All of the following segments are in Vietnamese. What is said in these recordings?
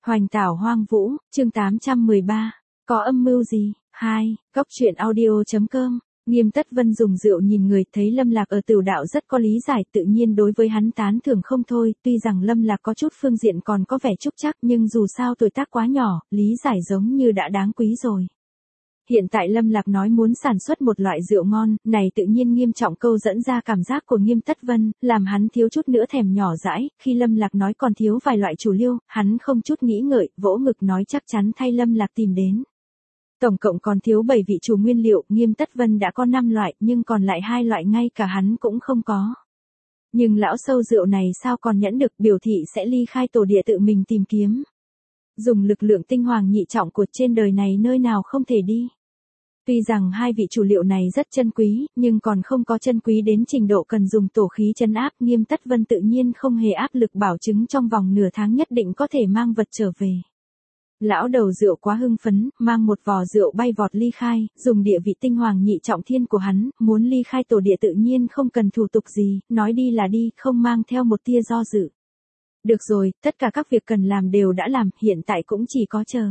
Hoành tảo hoang vũ, chương 813. Có âm mưu gì? 2. Góc truyện audio.com. Nghiêm Tất Vân dùng rượu nhìn người, thấy Lâm Lạc ở Tửu đạo rất có lý giải, tự nhiên đối với hắn tán thưởng không thôi, tuy rằng Lâm Lạc có chút phương diện còn có vẻ trúc trắc, nhưng dù sao tuổi tác quá nhỏ, lý giải giống như đã đáng quý rồi. Hiện tại Lâm Lạc nói muốn sản xuất một loại rượu ngon, này tự nhiên nghiêm trọng câu dẫn ra cảm giác của Nghiêm Tất Vân, làm hắn thiếu chút nữa thèm nhỏ dãi, khi Lâm Lạc nói còn thiếu vài loại chủ liêu, hắn không chút nghĩ ngợi, vỗ ngực nói chắc chắn thay Lâm Lạc tìm đến. Tổng cộng còn thiếu 7 vị chủ nguyên liệu, Nghiêm Tất Vân đã có 5 loại, nhưng còn lại 2 loại ngay cả hắn cũng không có. Nhưng lão sâu rượu này sao còn nhẫn được, biểu thị sẽ ly khai tổ địa tự mình tìm kiếm. Dùng lực lượng tinh hoàng nhị trọng của trên đời này nơi nào không thể đi. Tuy rằng 2 vị chủ liệu này rất chân quý, nhưng còn không có chân quý đến trình độ cần dùng tổ khí trấn áp, Nghiêm Tất Vân tự nhiên không hề áp lực bảo chứng trong vòng nửa tháng nhất định có thể mang vật trở về. Lão đầu rượu quá hưng phấn, mang một vò rượu bay vọt ly khai, dùng địa vị tinh hoàng nhị trọng thiên của hắn, muốn ly khai tổ địa tự nhiên không cần thủ tục gì, nói đi là đi, không mang theo một tia do dự. Được rồi, tất cả các việc cần làm đều đã làm, hiện tại cũng chỉ có chờ.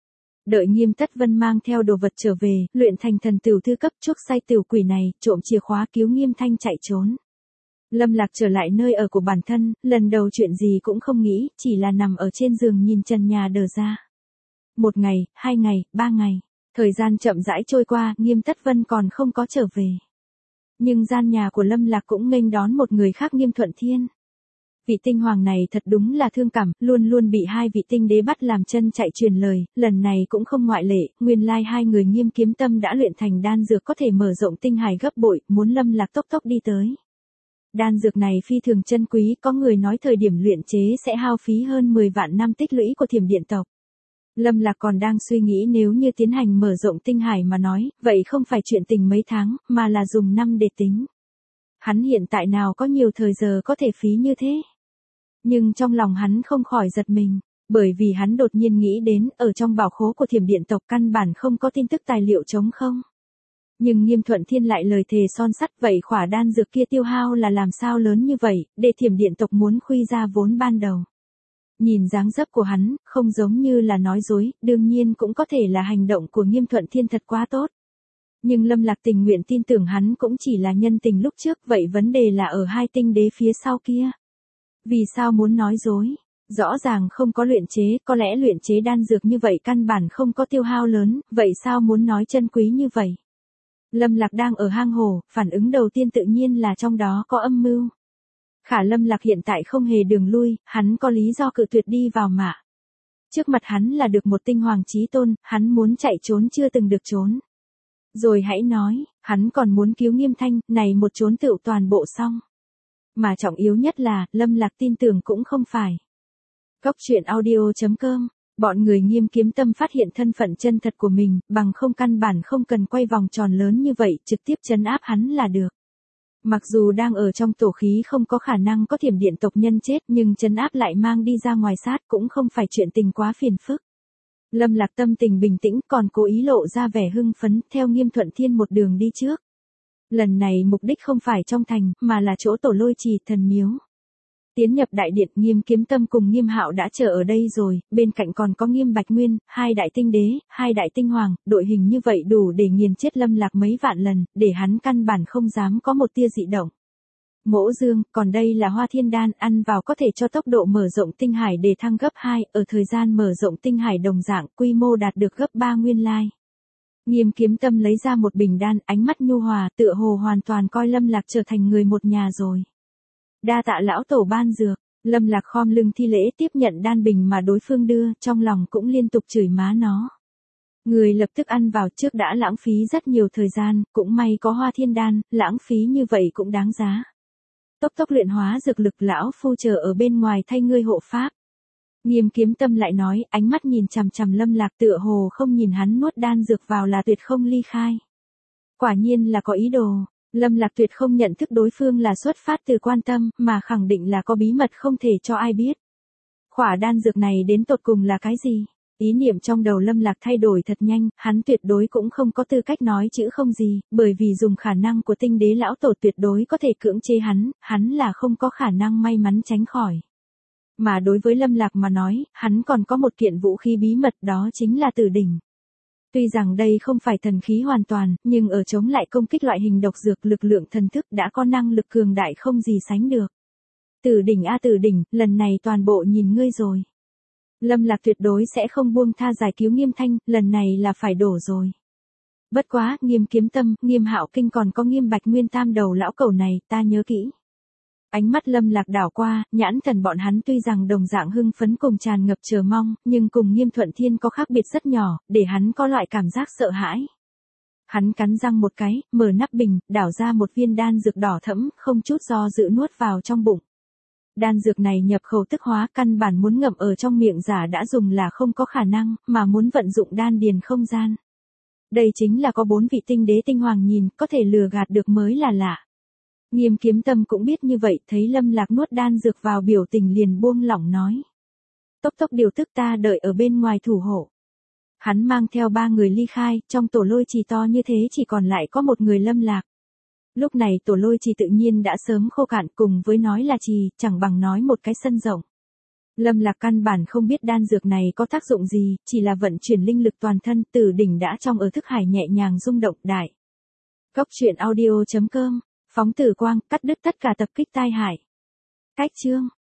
Đợi Nghiêm Tất Vân mang theo đồ vật trở về, luyện thành thần tửu thư cấp chuốc say tửu quỷ này, trộm chìa khóa cứu Nghiêm Thanh chạy trốn. Lâm Lạc trở lại nơi ở của bản thân, lần đầu chuyện gì cũng không nghĩ, chỉ là nằm ở trên giường nhìn trần nhà đờ ra. 1 ngày, 2 ngày, 3 ngày, thời gian chậm rãi trôi qua, Nghiêm Tất Vân còn không có trở về. Nhưng gian nhà của Lâm Lạc cũng nghênh đón một người khác, Nghiêm Thuận Thiên. Vị tinh hoàng này thật đúng là thương cảm, luôn luôn bị 2 vị tinh đế bắt làm chân chạy truyền lời, lần này cũng không ngoại lệ, nguyên lai 2 người Nghiêm Kiếm Tâm đã luyện thành đan dược có thể mở rộng tinh hải gấp bội, muốn Lâm Lạc tốc tốc đi tới. Đan dược này phi thường chân quý, có người nói thời điểm luyện chế sẽ hao phí hơn 10 vạn năm tích lũy của Thiểm Điện tộc. Lâm Lạc còn đang suy nghĩ nếu như tiến hành mở rộng tinh hải mà nói, vậy không phải chuyện tình mấy tháng, mà là dùng năm để tính. Hắn hiện tại nào có nhiều thời giờ có thể phí như thế. Nhưng trong lòng hắn không khỏi giật mình, bởi vì hắn đột nhiên nghĩ đến, ở trong bảo khố của Thiểm Điện tộc căn bản không có tin tức tài liệu trống không. Nhưng Nghiêm Thuận Thiên lại lời thề son sắt, vậy khỏa đan dược kia tiêu hao là làm sao lớn như vậy, để Thiểm Điện tộc muốn khuy ra vốn ban đầu. Nhìn dáng dấp của hắn, không giống như là nói dối, đương nhiên cũng có thể là hành động của Nghiêm Thuận Thiên thật quá tốt. Nhưng Lâm Lạc tình nguyện tin tưởng hắn cũng chỉ là nhân tình lúc trước, vậy vấn đề là ở 2 tinh đế phía sau kia. Vì sao muốn nói dối? Rõ ràng không có luyện chế, có lẽ luyện chế đan dược như vậy căn bản không có tiêu hao lớn, vậy sao muốn nói chân quý như vậy? Lâm Lạc đang ở hang hồ, phản ứng đầu tiên tự nhiên là trong đó có âm mưu. Khả Lâm Lạc hiện tại không hề đường lui, hắn có lý do cự tuyệt đi vào mạ. Trước mặt hắn là được một tinh hoàng chí tôn, hắn muốn chạy trốn chưa từng được trốn. Rồi hãy nói, hắn còn muốn cứu Nghiêm Thanh, này một trốn tựu toàn bộ xong. Mà trọng yếu nhất là, Lâm Lạc tin tưởng cũng không phải. Góc truyện audio.com. Bọn người Nghiêm Kiếm Tâm phát hiện thân phận chân thật của mình, bằng không căn bản không cần quay vòng tròn lớn như vậy, trực tiếp trấn áp hắn là được. Mặc dù đang ở trong tổ khí không có khả năng có Thiểm Điện tộc nhân chết, nhưng trấn áp lại mang đi ra ngoài sát cũng không phải chuyện tình quá phiền phức. Lâm Lạc tâm tình bình tĩnh, còn cố ý lộ ra vẻ hưng phấn, theo Nghiêm Thuận Thiên một đường đi trước. Lần này mục đích không phải trong thành, mà là chỗ tổ lôi trì thần miếu. Tiến nhập đại điện, Nghiêm Kiếm Tâm cùng Nghiêm Hạo đã chờ ở đây rồi, bên cạnh còn có Nghiêm Bạch Nguyên, 2 đại tinh đế, 2 đại tinh hoàng, đội hình như vậy đủ để nghiền chết Lâm Lạc mấy vạn lần, để hắn căn bản không dám có một tia dị động. Mỗ Dương, còn đây là Hoa Thiên Đan, ăn vào có thể cho tốc độ mở rộng tinh hải để thăng gấp 2, ở thời gian mở rộng tinh hải đồng dạng, quy mô đạt được gấp 3 nguyên lai. Nghiêm Kiếm Tâm lấy ra một bình đan, ánh mắt nhu hòa, tựa hồ hoàn toàn coi Lâm Lạc trở thành người một nhà rồi. Đa tạ lão tổ ban dược, Lâm Lạc khom lưng thi lễ tiếp nhận đan bình mà đối phương đưa, trong lòng cũng liên tục chửi má nó. Người lập tức ăn vào, trước đã lãng phí rất nhiều thời gian, cũng may có Hoa Thiên Đan, lãng phí như vậy cũng đáng giá. Tốc tốc luyện hóa dược lực, lão phu chờ ở bên ngoài thay ngươi hộ pháp. Nghiêm Kiếm Tâm lại nói, ánh mắt nhìn chằm chằm Lâm Lạc tựa hồ không nhìn hắn nuốt đan dược vào là tuyệt không ly khai. Quả nhiên là có ý đồ. Lâm Lạc tuyệt không nhận thức đối phương là xuất phát từ quan tâm, mà khẳng định là có bí mật không thể cho ai biết. Khỏa đan dược này đến tột cùng là cái gì? Ý niệm trong đầu Lâm Lạc thay đổi thật nhanh, hắn tuyệt đối cũng không có tư cách nói chữ không gì, bởi vì dùng khả năng của tinh đế lão tổ tuyệt đối có thể cưỡng chế hắn là không có khả năng may mắn tránh khỏi. Mà đối với Lâm Lạc mà nói, hắn còn có một kiện vũ khí bí mật, đó chính là Tử đỉnh. Tuy rằng đây không phải thần khí hoàn toàn, nhưng ở chống lại công kích loại hình độc dược, lực lượng thần thức đã có năng lực cường đại không gì sánh được. Tử đỉnh a Tử đỉnh, lần này toàn bộ nhìn ngươi rồi. Lâm Lạc tuyệt đối sẽ không buông tha giải cứu Nghiêm Thanh, lần này là phải đổ rồi. Bất quá, Nghiêm Kiếm Tâm, Nghiêm Hạo Kinh còn có Nghiêm Bạch Nguyên tam đầu lão cẩu này, ta nhớ kỹ. Ánh mắt Lâm Lạc đảo qua, nhãn thần bọn hắn tuy rằng đồng dạng hưng phấn cùng tràn ngập chờ mong, nhưng cùng Nghiêm Thuận Thiên có khác biệt rất nhỏ, để hắn có loại cảm giác sợ hãi. Hắn cắn răng một cái, mở nắp bình, đảo ra một viên đan dược đỏ thẫm, không chút do dự nuốt vào trong bụng. Đan dược này nhập khẩu tức hóa, căn bản muốn ngậm ở trong miệng giả đã dùng là không có khả năng, mà muốn vận dụng đan điền không gian. Đây chính là có 4 vị tinh đế tinh hoàng nhìn, có thể lừa gạt được mới là lạ. Nghiêm Kiếm Tâm cũng biết như vậy, thấy Lâm Lạc nuốt đan dược vào biểu tình liền buông lỏng nói. Tốc tốc điều tức, ta đợi ở bên ngoài thủ hộ. Hắn mang theo 3 người ly khai, trong tổ lôi trì to như thế chỉ còn lại có một người Lâm Lạc. Lúc này tổ lôi trì tự nhiên đã sớm khô cạn, cùng với nói là trì, chẳng bằng nói một cái sân rộng. Lâm Lạc căn bản không biết đan dược này có tác dụng gì, chỉ là vận chuyển linh lực toàn thân, Tử đỉnh đã trong ở thức hải nhẹ nhàng rung động đại. Cốc truyện audio.com, phóng tử quang, cắt đứt tất cả tập kích tai hại. Cách chương